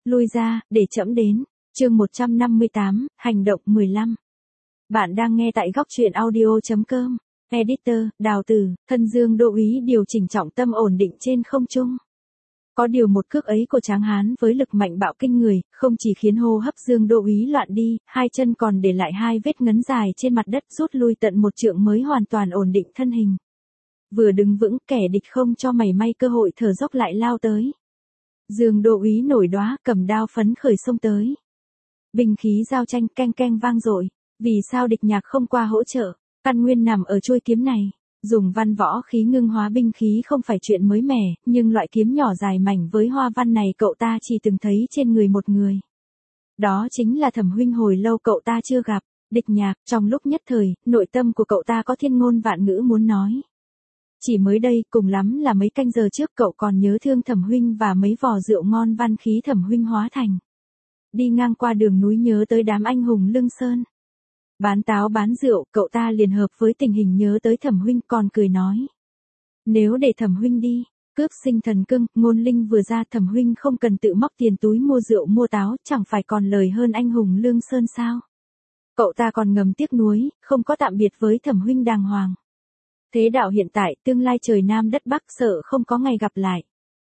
Lui ra, để trẫm đến. Chương 158, hành động 15. Bạn đang nghe tại góc truyện audio.com. Editor, Đào Tử, thân Dương Đô úy điều chỉnh trọng tâm ổn định trên không trung. Có điều một cước ấy của Tráng Hán với lực mạnh bạo kinh người, không chỉ khiến hô hấp Dương Đô úy loạn đi, hai chân còn để lại hai vết ngấn dài trên mặt đất, rút lui tận một trượng mới hoàn toàn ổn định thân hình. Vừa đứng vững, kẻ địch không cho mảy may cơ hội thở dốc lại lao tới. Dương Đô úy nổi đoá, cầm đao phấn khởi xông tới. Binh khí giao tranh keng keng vang dội. Vì sao địch nhạc không qua hỗ trợ? Căn nguyên nằm ở chuôi kiếm này. Dùng văn võ khí ngưng hóa binh khí không phải chuyện mới mẻ, nhưng loại kiếm nhỏ dài mảnh với hoa văn này cậu ta chỉ từng thấy trên người một người. Đó chính là Thẩm huynh, hồi lâu cậu ta chưa gặp. Địch nhạc, trong lúc nhất thời, nội tâm của cậu ta có thiên ngôn vạn ngữ muốn nói. Chỉ mới đây, cùng lắm là mấy canh giờ trước cậu còn nhớ thương Thẩm huynh và mấy vò rượu ngon văn khí Thẩm huynh hóa thành. Đi ngang qua đường núi nhớ tới đám anh hùng Lương Sơn. Bán táo bán rượu, cậu ta liền hợp với tình hình nhớ tới Thẩm huynh, còn cười nói. Nếu để Thẩm huynh đi, cướp sinh thần cưng, ngôn linh vừa ra, Thẩm huynh không cần tự móc tiền túi mua rượu mua táo, chẳng phải còn lời hơn anh hùng Lương Sơn sao? Cậu ta còn ngầm tiếc nuối, không có tạm biệt với Thẩm huynh đàng hoàng. Thế đạo hiện tại, tương lai trời Nam đất Bắc, sợ không có ngày gặp lại.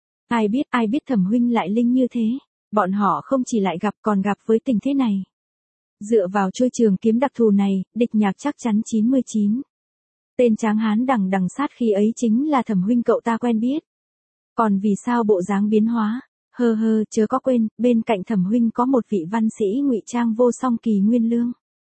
Ai biết Thẩm huynh lại linh như thế. Bọn họ không chỉ lại gặp còn gặp với tình thế này. Dựa vào chuôi trường kiếm đặc thù này, địch nhạc chắc chắn 99. Tên Tráng Hán đằng sát khi ấy chính là Thẩm huynh cậu ta quen biết. Còn vì sao bộ dáng biến hóa? Chớ có quên, bên cạnh Thẩm huynh có một vị văn sĩ ngụy trang vô song Kỳ Nguyên Lương.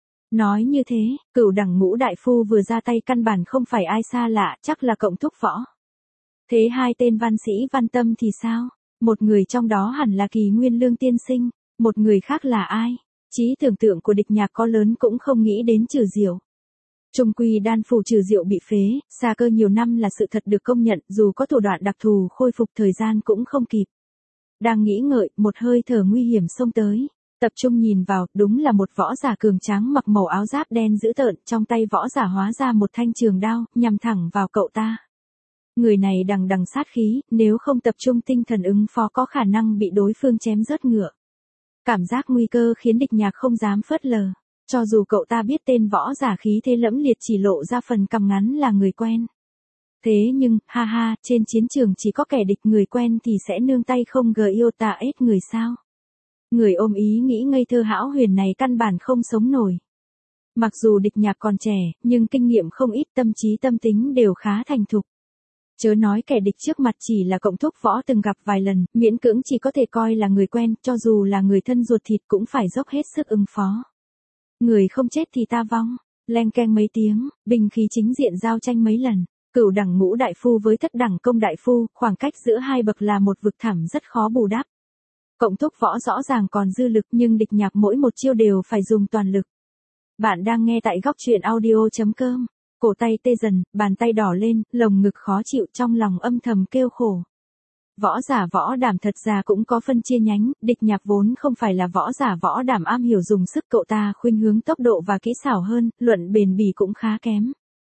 Nói như thế, Cửu Đẳng Ngũ đại phu vừa ra tay căn bản không phải ai xa lạ, chắc là Cộng Thúc Võ. Thế hai tên văn sĩ Văn Tâm thì sao? Một người trong đó hẳn là Kỳ Nguyên Lương tiên sinh, một người khác là ai? Trí tưởng tượng của địch nhạc có lớn cũng không nghĩ đến Trừ Diệu. Trung quy đan phủ Trừ Diệu bị phế, xa cơ nhiều năm là sự thật được công nhận, dù có thủ đoạn đặc thù khôi phục thời gian cũng không kịp. Đang nghĩ ngợi, một hơi thở nguy hiểm xông tới. Tập trung nhìn vào, đúng là một võ giả cường tráng mặc màu áo giáp đen dữ tợn, trong tay võ giả hóa ra một thanh trường đao, nhằm thẳng vào cậu ta. Người này đằng sát khí, nếu không tập trung tinh thần ứng phó có khả năng bị đối phương chém rớt ngựa. Cảm giác nguy cơ khiến địch nhạc không dám phớt lờ, cho dù cậu ta biết tên võ giả khí thế lẫm liệt chỉ lộ ra phần cằm ngắn là người quen. Thế nhưng, trên chiến trường chỉ có kẻ địch, người quen thì sẽ nương tay không iota ít người sao? Người ôm ý nghĩ ngây thơ hão huyền này căn bản không sống nổi. Mặc dù địch nhạc còn trẻ, nhưng kinh nghiệm không ít, tâm trí tâm tính đều khá thành thục. Chớ nói kẻ địch trước mặt chỉ là Cộng Thúc Võ từng gặp vài lần, miễn cưỡng chỉ có thể coi là người quen, cho dù là người thân ruột thịt cũng phải dốc hết sức ứng phó. Người không chết thì ta vong, leng keng mấy tiếng, binh khí chính diện giao tranh mấy lần, Cửu Đẳng Ngũ đại phu với Thất Đẳng Công đại phu, khoảng cách giữa hai bậc là một vực thẳm rất khó bù đắp. Cộng Thúc Võ rõ ràng còn dư lực nhưng địch nhạc mỗi một chiêu đều phải dùng toàn lực. Bạn đang nghe tại góc truyện audio.com. Cổ tay tê dần, bàn tay đỏ lên, lồng ngực khó chịu, trong lòng âm thầm kêu khổ. Võ giả võ đảm thật ra cũng có phân chia nhánh, địch nhạc vốn không phải là võ giả võ đảm am hiểu dùng sức, cậu ta khuynh hướng tốc độ và kỹ xảo hơn, luận bền bỉ cũng khá kém.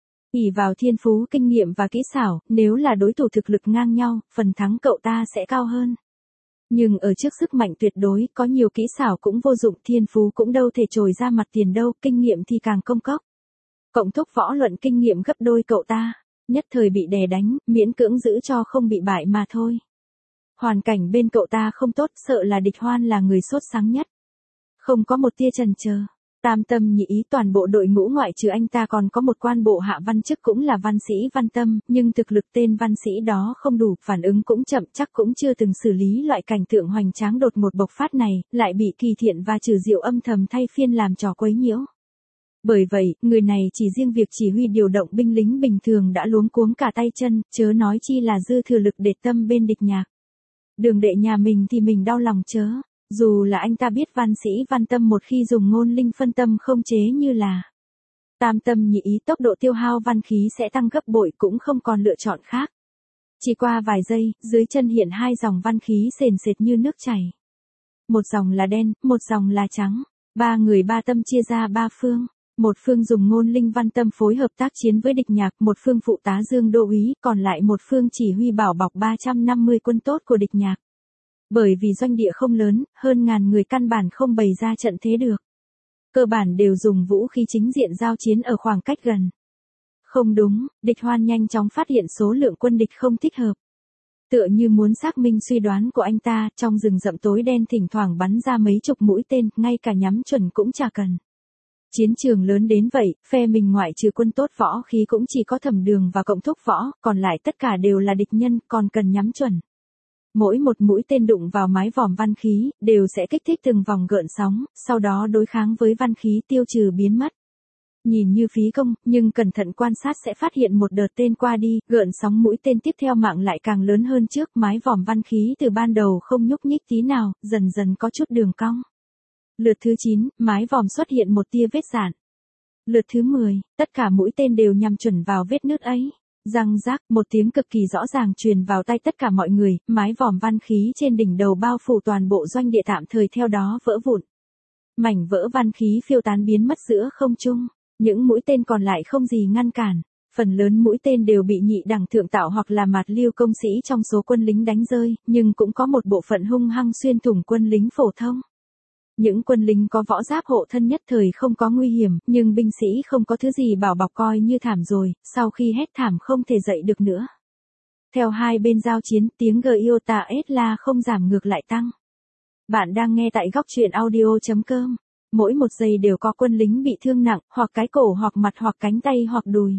Ỷ vào thiên phú, kinh nghiệm và kỹ xảo, nếu là đối thủ thực lực ngang nhau, phần thắng cậu ta sẽ cao hơn. Nhưng ở trước sức mạnh tuyệt đối, có nhiều kỹ xảo cũng vô dụng, thiên phú cũng đâu thể trồi ra mặt tiền đâu, kinh nghiệm thì càng công cốc. Cộng Thúc Võ luận kinh nghiệm gấp đôi cậu ta, nhất thời bị đè đánh, miễn cưỡng giữ cho không bị bại mà thôi. Hoàn cảnh bên cậu ta không tốt, sợ là địch hoan là người sốt sáng nhất. Không có một tia chần chờ, tam tâm nhị ý toàn bộ đội ngũ ngoại trừ anh ta còn có một quan bộ hạ văn chức cũng là văn sĩ Văn Tâm, nhưng thực lực tên văn sĩ đó không đủ, phản ứng cũng chậm, chắc cũng chưa từng xử lý loại cảnh tượng hoành tráng đột ngột bộc phát này, lại bị Kỳ Thiện và Trừ Diệu âm thầm thay phiên làm trò quấy nhiễu. Bởi vậy, người này chỉ riêng việc chỉ huy điều động binh lính bình thường đã luống cuống cả tay chân, chớ nói chi là dư thừa lực để tâm bên địch nhạc. Đường đệ nhà mình thì mình đau lòng chớ, dù là anh ta biết văn sĩ Văn Tâm một khi dùng ngôn linh phân tâm không chế như là tam tâm nhị ý, tốc độ tiêu hao văn khí sẽ tăng gấp bội, cũng không còn lựa chọn khác. Chỉ qua vài giây, dưới chân hiện hai dòng văn khí sền sệt như nước chảy. Một dòng là đen, một dòng là trắng, ba người ba tâm chia ra ba phương. Một phương dùng ngôn linh Văn Tâm phối hợp tác chiến với địch nhạc, một phương phụ tá Dương Đô úy, còn lại một phương chỉ huy bảo bọc 350 quân tốt của địch nhạc. Bởi vì doanh địa không lớn, hơn ngàn người căn bản không bày ra trận thế được. Cơ bản đều dùng vũ khí chính diện giao chiến ở khoảng cách gần. Không đúng, địch hoan nhanh chóng phát hiện số lượng quân địch không thích hợp. Tựa như muốn xác minh suy đoán của anh ta, trong rừng rậm tối đen thỉnh thoảng bắn ra mấy chục mũi tên, ngay cả nhắm chuẩn cũng chả cần. Chiến trường lớn đến vậy, phe mình ngoại trừ quân tốt võ khí cũng chỉ có Thẩm Đường và Cộng Thúc Võ, còn lại tất cả đều là địch nhân, còn cần nhắm chuẩn. Mỗi một mũi tên đụng vào mái vòm văn khí, đều sẽ kích thích từng vòng gợn sóng, sau đó đối kháng với văn khí tiêu trừ biến mất. Nhìn như phí công, nhưng cẩn thận quan sát sẽ phát hiện một đợt tên qua đi, gợn sóng mũi tên tiếp theo mạng lại càng lớn hơn trước, mái vòm văn khí từ ban đầu không nhúc nhích tí nào, dần dần có chút đường cong. Lượt thứ 9, mái vòm xuất hiện một tia vết rạn. Lượt thứ 10, tất cả mũi tên đều nhằm chuẩn vào vết nứt ấy. Răng rác, một tiếng cực kỳ rõ ràng truyền vào tai tất cả mọi người, mái vòm văn khí trên đỉnh đầu bao phủ toàn bộ doanh địa tạm thời theo đó vỡ vụn. Mảnh vỡ văn khí phiêu tán biến mất giữa không trung, những mũi tên còn lại không gì ngăn cản. Phần lớn mũi tên đều bị nhị đẳng thượng tạo hoặc là mạt lưu công sĩ trong số quân lính đánh rơi, nhưng cũng có một bộ phận hung hăng xuyên thủng quân lính phổ thông. Những quân lính có võ giáp hộ thân nhất thời không có nguy hiểm, nhưng binh sĩ không có thứ gì bảo bọc coi như thảm rồi, sau khi hét thảm không thể dậy được nữa. Theo hai bên giao chiến, tiếng Giota la không giảm ngược lại tăng. Bạn đang nghe tại góc truyện audio.com. Mỗi một giây đều có quân lính bị thương nặng, hoặc cái cổ hoặc mặt hoặc cánh tay hoặc đùi.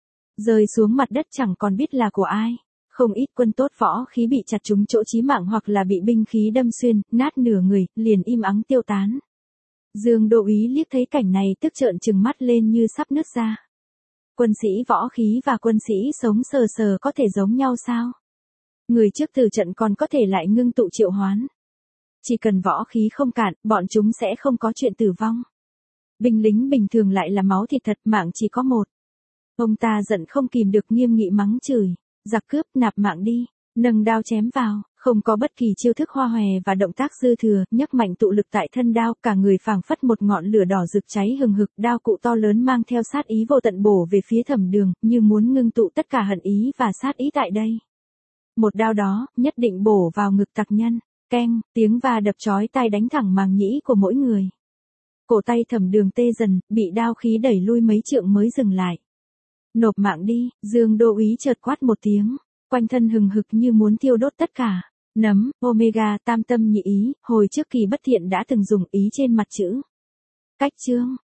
Rơi xuống mặt đất chẳng còn biết là của ai. Không ít quân tốt võ khí bị chặt trúng chỗ chí mạng hoặc là bị binh khí đâm xuyên, nát nửa người, liền im ắng tiêu tán. Dương Đô úy liếc thấy cảnh này tức trợn trừng mắt lên như sắp nứt ra. Quân sĩ võ khí và quân sĩ sống sờ sờ có thể giống nhau sao? Người trước từ trận còn có thể lại ngưng tụ triệu hoán. Chỉ cần võ khí không cạn, bọn chúng sẽ không có chuyện tử vong. Binh lính bình thường lại là máu thịt thật, mạng chỉ có một. Ông ta giận không kìm được nghiêm nghị mắng chửi. Giặc cướp, nạp mạng đi, nâng đao chém vào, không có bất kỳ chiêu thức hoa hòe và động tác dư thừa, nhấc mạnh tụ lực tại thân đao, cả người phảng phất một ngọn lửa đỏ rực cháy hừng hực, đao cụ to lớn mang theo sát ý vô tận bổ về phía Thẩm Đường, như muốn ngưng tụ tất cả hận ý và sát ý tại đây. Một đao đó, nhất định bổ vào ngực tặc nhân, keng, tiếng va đập chói tai đánh thẳng màng nhĩ của mỗi người. Cổ tay Thẩm Đường tê dần, bị đao khí đẩy lui mấy trượng mới dừng lại. Nộp mạng đi, Dương Đô úy chợt quát một tiếng, quanh thân hừng hực như muốn thiêu đốt tất cả. Nấm, Omega, tam tâm nhị ý, hồi trước Kỳ Bất Thiện đã từng dùng ý trên mặt chữ. Cách chương,